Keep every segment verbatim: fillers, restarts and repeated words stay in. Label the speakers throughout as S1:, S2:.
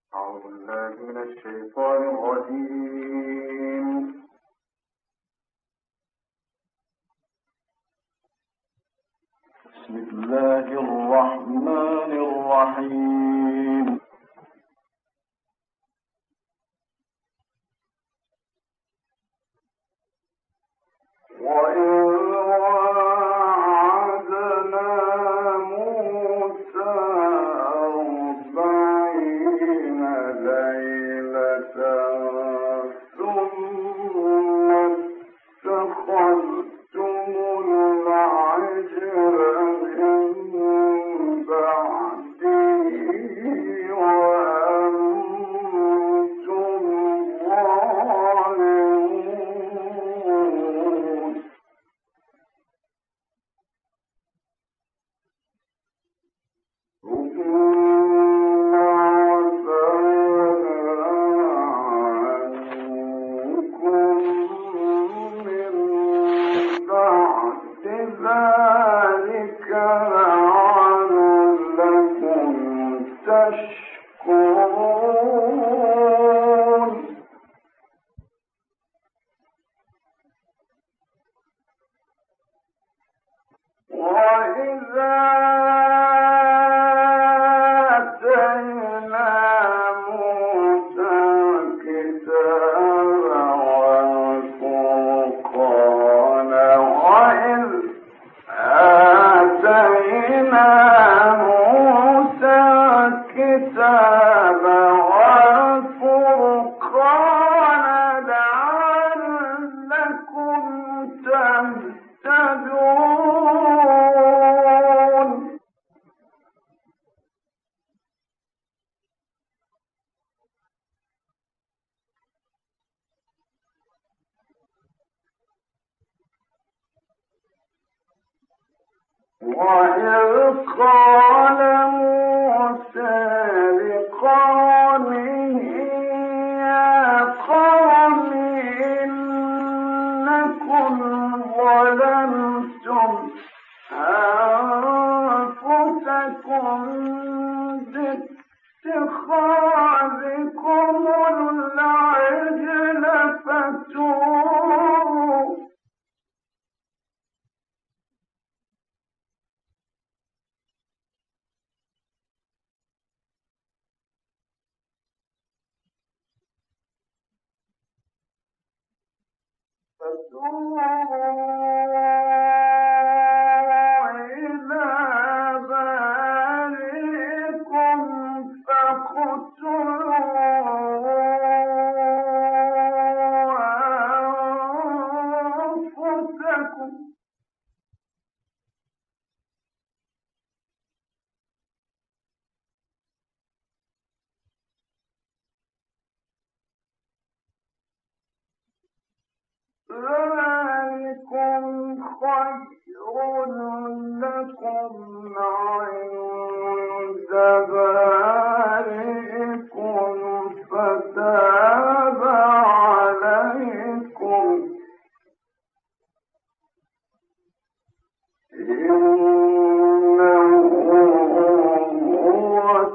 S1: أعوذ بالله من الشيطان الرجيم. بسم الله الرحمن الرحيم. وإذ وعدنا موسى أربعين ليلة ثم اتخذتم العجل من بعده وأنتم ظالمون. ثم عفونا عنكم من بعد ذلك لعلكم تشكرون. وإذا آتينا موسى الكتاب والفرقان وإذ آتينا موسى الكتاب والفرقان لعلكم تهتدون. وإذ قال موسى لقومه يا قوم إنكم ظلمتم أنفسكم باتخاذكم العجل فتوبوا إلى بارئكم فاقتلوا أنفسكم ذلكم خير لكم عند بارئكم فتاب عليكم إنه هو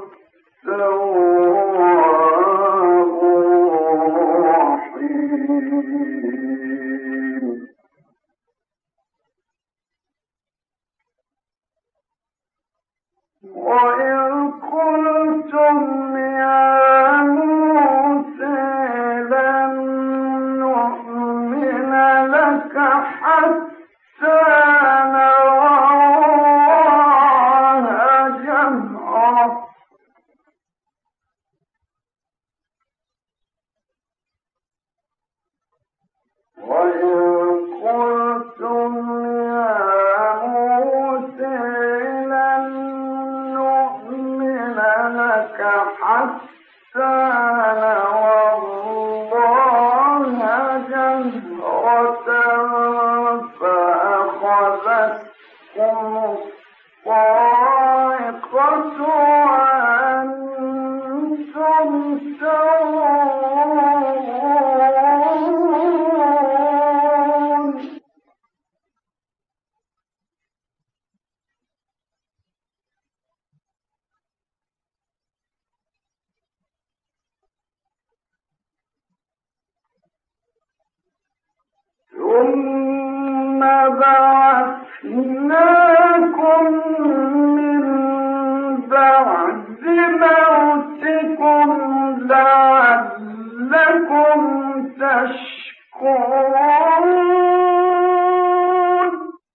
S1: التواب الرحيم. وإذ قلتم يا موسى لن نؤمن لك حتى نرى الله جهرة وإذ قلتم يا موسى لن نؤمن لك حتى نرى الله جهرة فأخذتكم الصاعقة وأنتم تنظرون. ثم بعثناكم من بعد موتكم لعلكم تشكرون.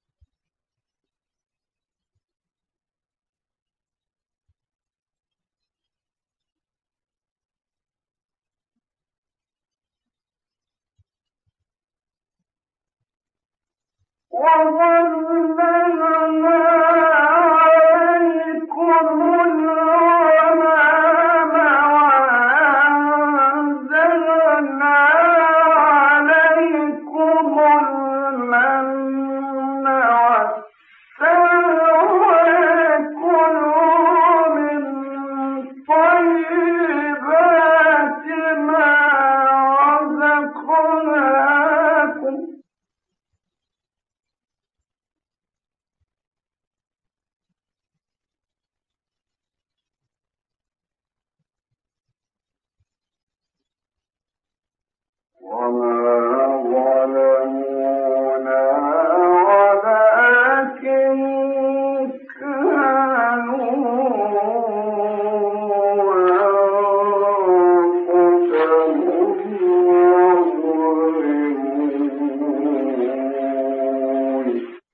S1: وظللنا عليكم الغمام وأنزلنا عليكم المن والسلوى كلوا من طيبات ما رزقناكم وما ظلمونا ولكن كانوا أنفسهم يظلمون.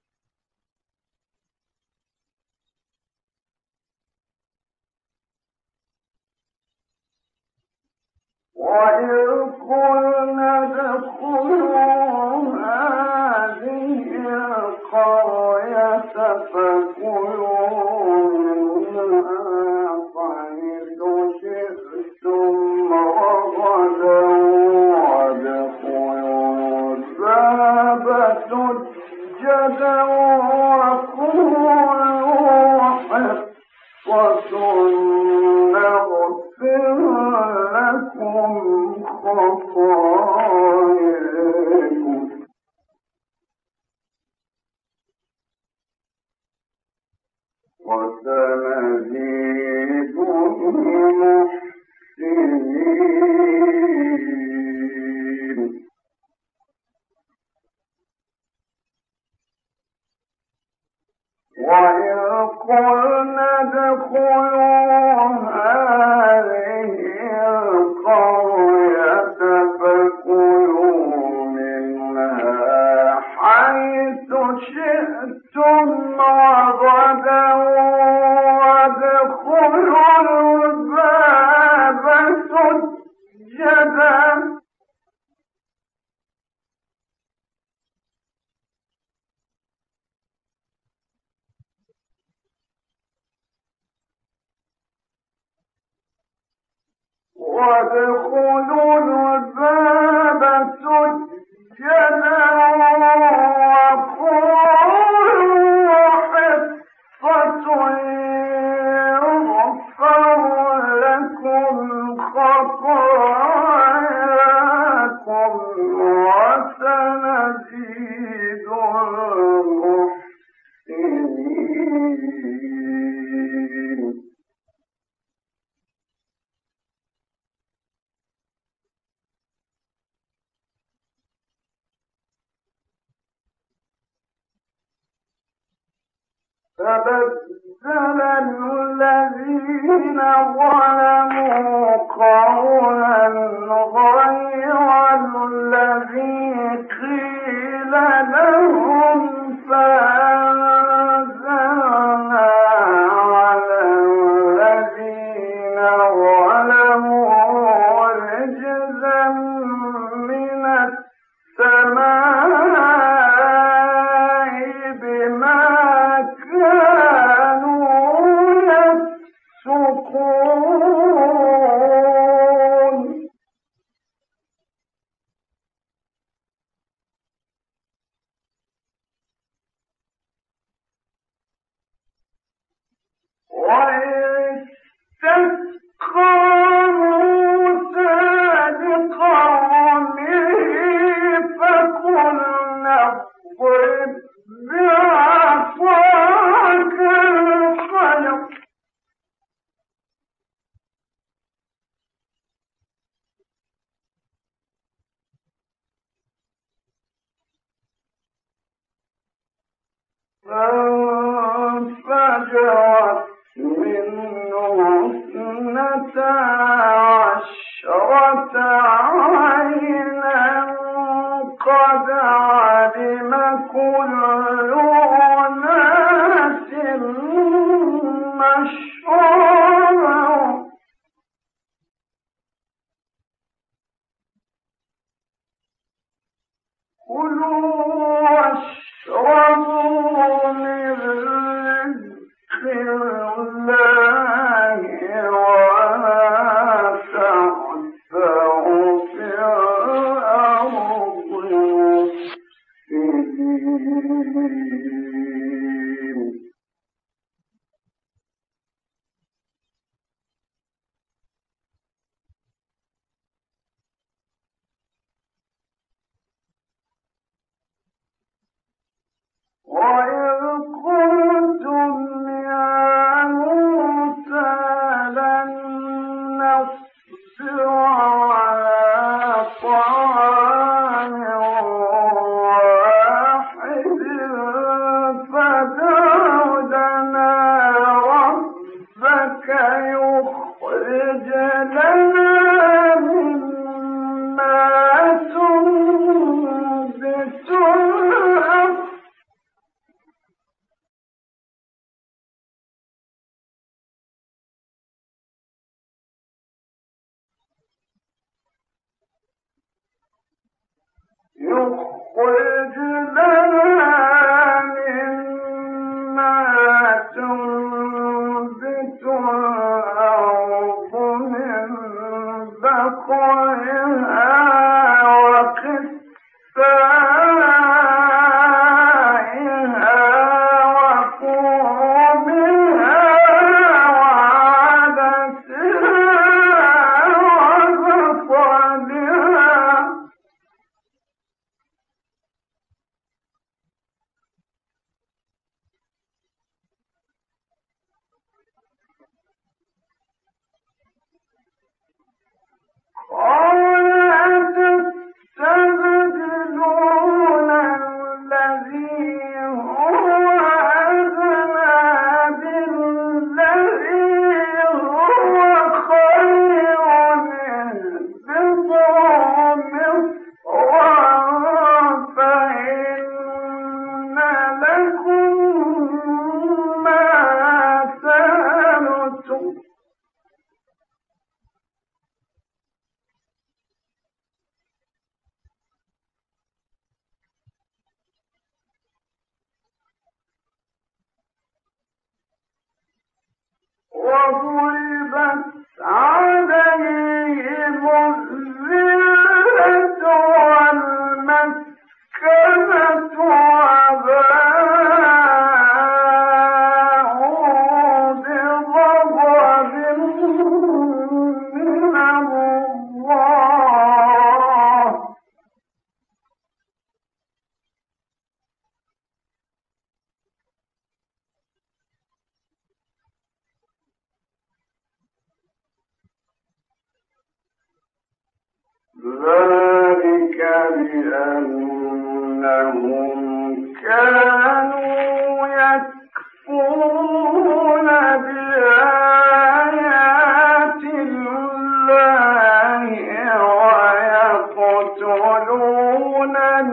S1: وإذ قلنا ادخلوا هذه القرية فكلوا منها حيث شئتم رغدا وادخلوا الباب سجدا وقولوا حطة نغفر لكم خطاياكم وسنزيد المحسنين. وإذ قلنا ادخلوا هذه القرية فكلوا منها حيث شئتم رغدا وادخلوا الباب سجدا وادخلوا الباب سجدا وقولوا حطة يغفر لكم خطاياكم وسنزيد المحسنين. فبدل الذين ظلموا قولا غير الذي قيل لهم فأنزلنا على الذين ظلموا رجزا من السماء بما يفسقون. وإذ استسقى موسى لقومه فقلنا اضرب بعصاك الحجر فانفجرت منه اثنتا عشرة عينا قد علم كل أناس مشربهم كلوا واشربوا من رزق الله ولا تعثروا في الأرض مفسدين. وَإِذْ قُلْتُمْ يَا مُوسَىٰ لَن نَّصْبِرَ عَلَىٰ طَعَامٍ وَاحِدٍ فَادْعُ لَنَا رَبَّكَ يُخْرِجْ لَنَا مِمَّا تُنبِتُ الْأَرْضُ يخرج لنا مما تنبت الأرض من بقلها وقثائها وفومها وعدسها وبصلها قال أتستبدلون الذي هو أدنى بالذي هو خير اهبطوا مصرا فإن لكم ما سألتم وضربت عليهم الذلة والمسكنة وباءوا بغضب من الله ذلك بأنهم كانوا يكفرون بآيات الله ويقتلون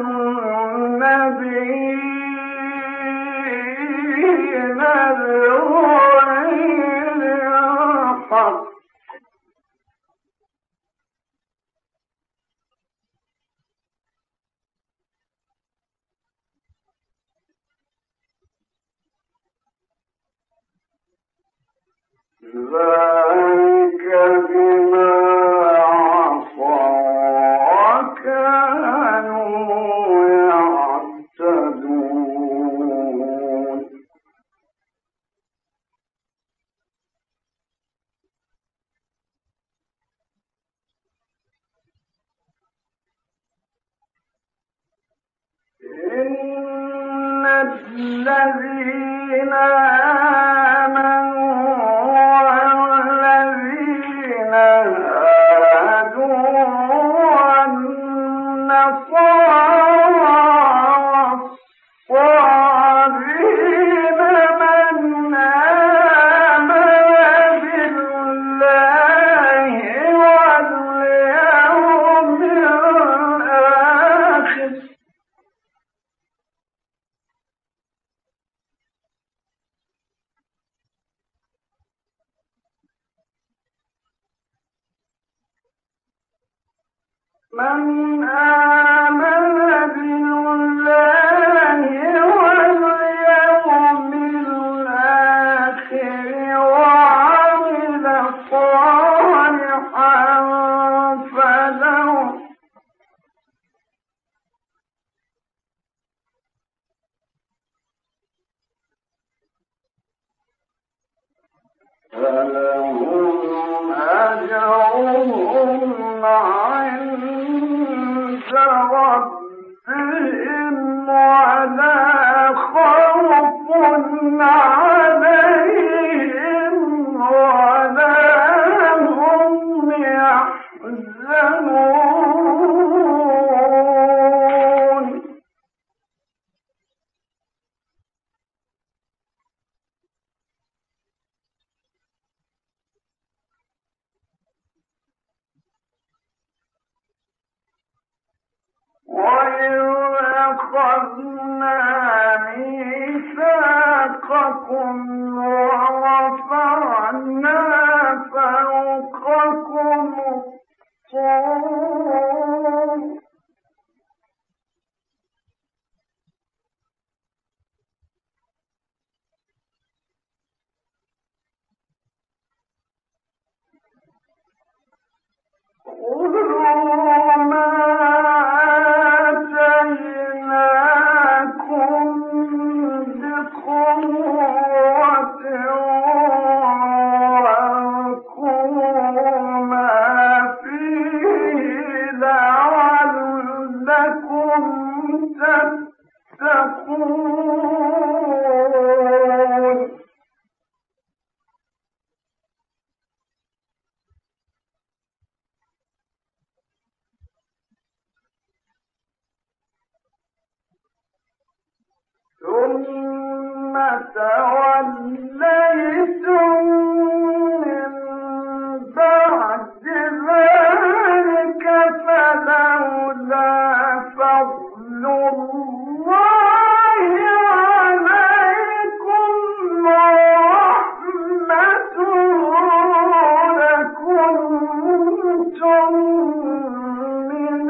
S1: النبيين بغير الحق ذلك بما عصوا وكانوا يعتدون. إن الذين آمنوا من آمن بالله واليوم الآخر وعمل صالحا فله فلهم أجرهم عند ربهم ولا خوف عليهم ولا هم يحزنون وإذ أخذنا ميثاقكم ورفعنا فوقكم الطور خذوا ما آتيناكم بقوة واذكروا ما فيه لعلكم تتقون ثم توليتم من بعد ذلك فلولا فضل الله عليكم ورحمته لكنتم من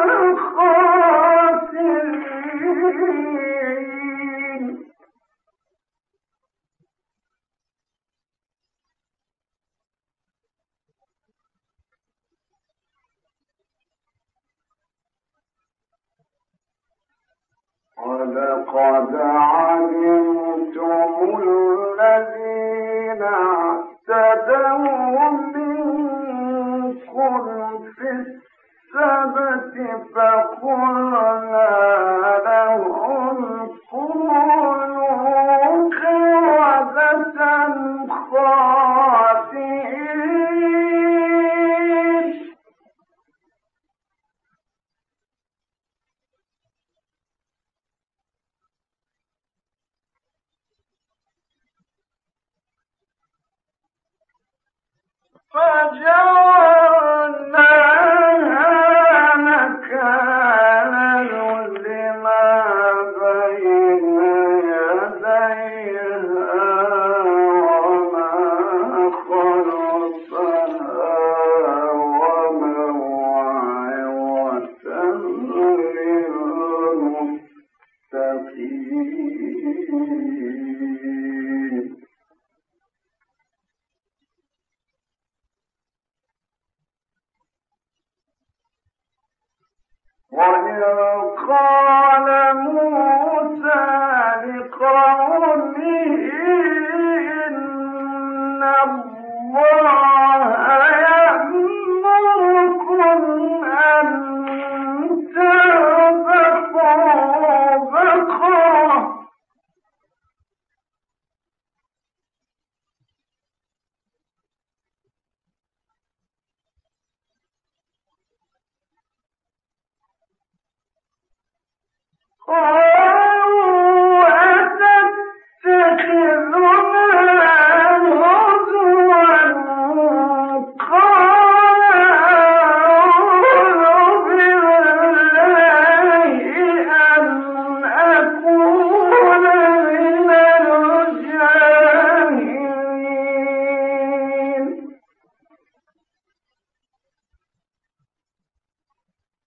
S1: الخاسرين ولقد علمتم الذين اعتدوا منكم في السبت فقلنا لهم كونوا قردة خاسئين فجعلناها نكالا لما بين يديها وما خلفها وموعظة للمتقين وإذ قال موسى لقومه إن الله يأمركم أن تذبحوا بقرة قالوا أتتخذنا هزوا قال أعوذ بالله أن أكون من الجاهلين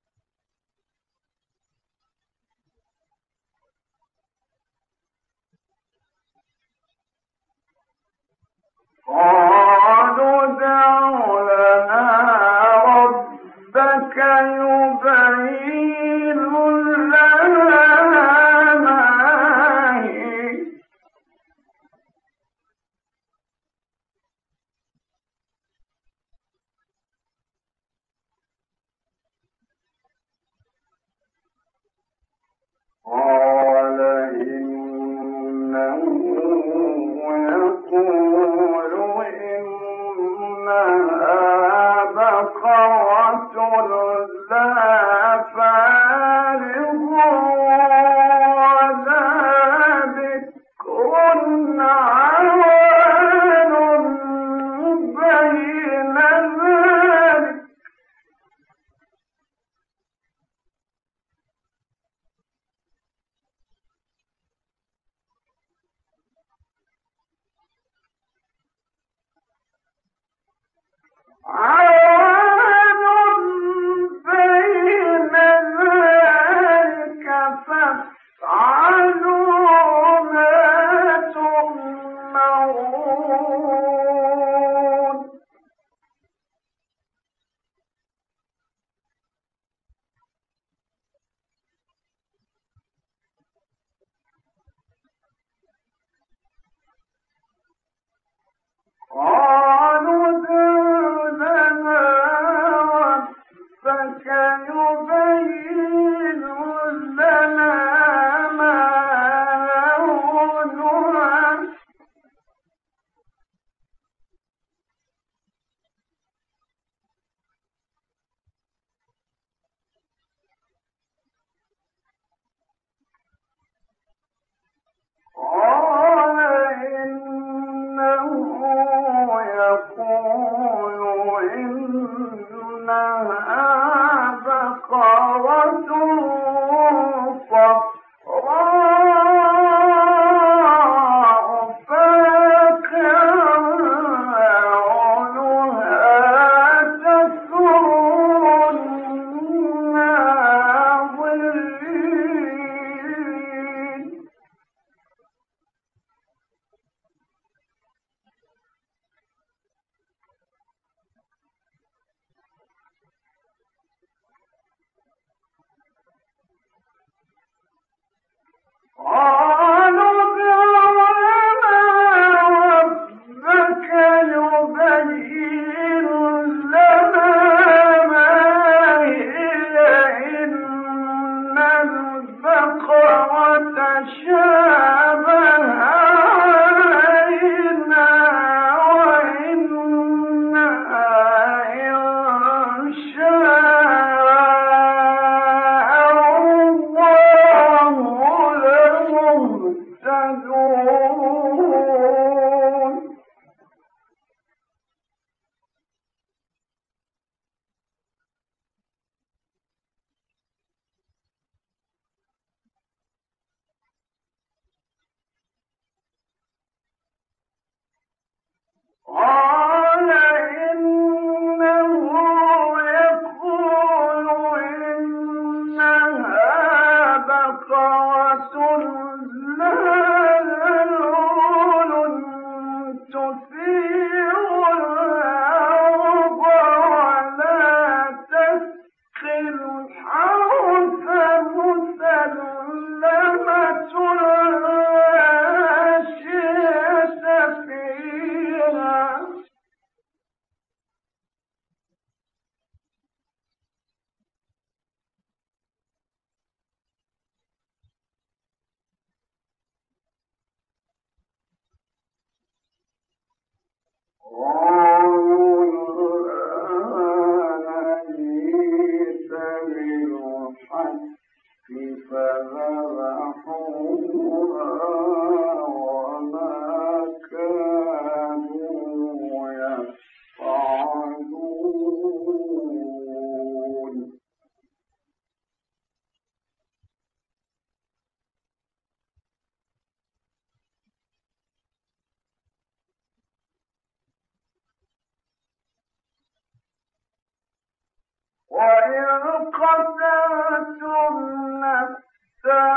S1: وإن قتلتم نفسا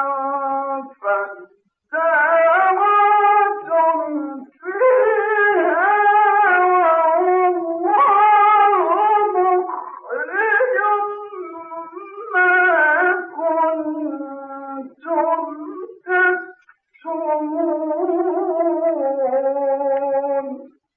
S1: فادارأتم فيها والله مخرج ما كنتم تكتمون.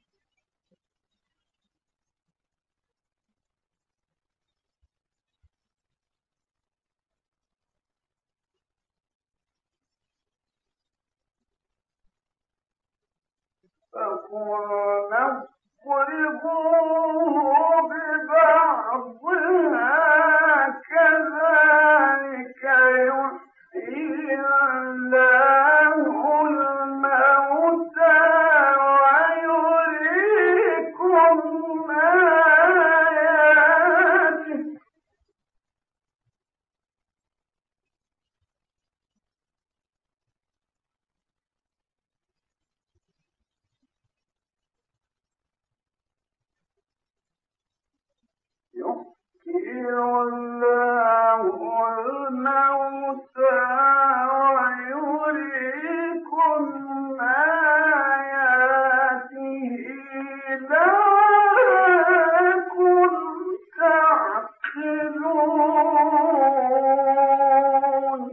S1: فقلنا اضربوه ببعضها كذلك يحيي الله الموتى ويريكم آياته يحيي الله الموتى ويريكم آياته لعلكم تعقلون.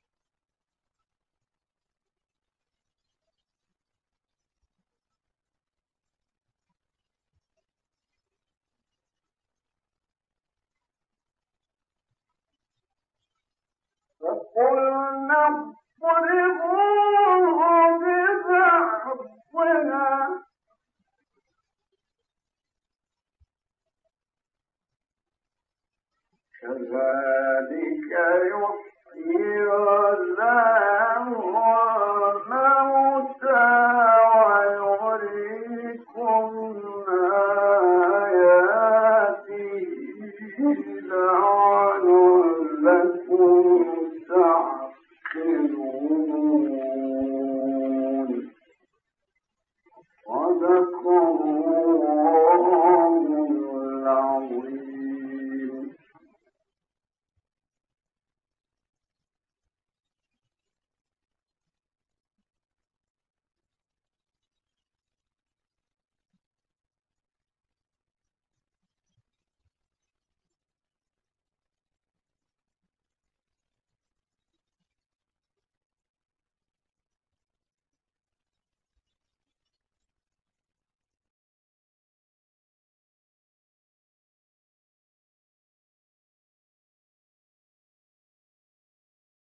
S1: فقلنا اضربوه ببعضها كذلك يحيي الله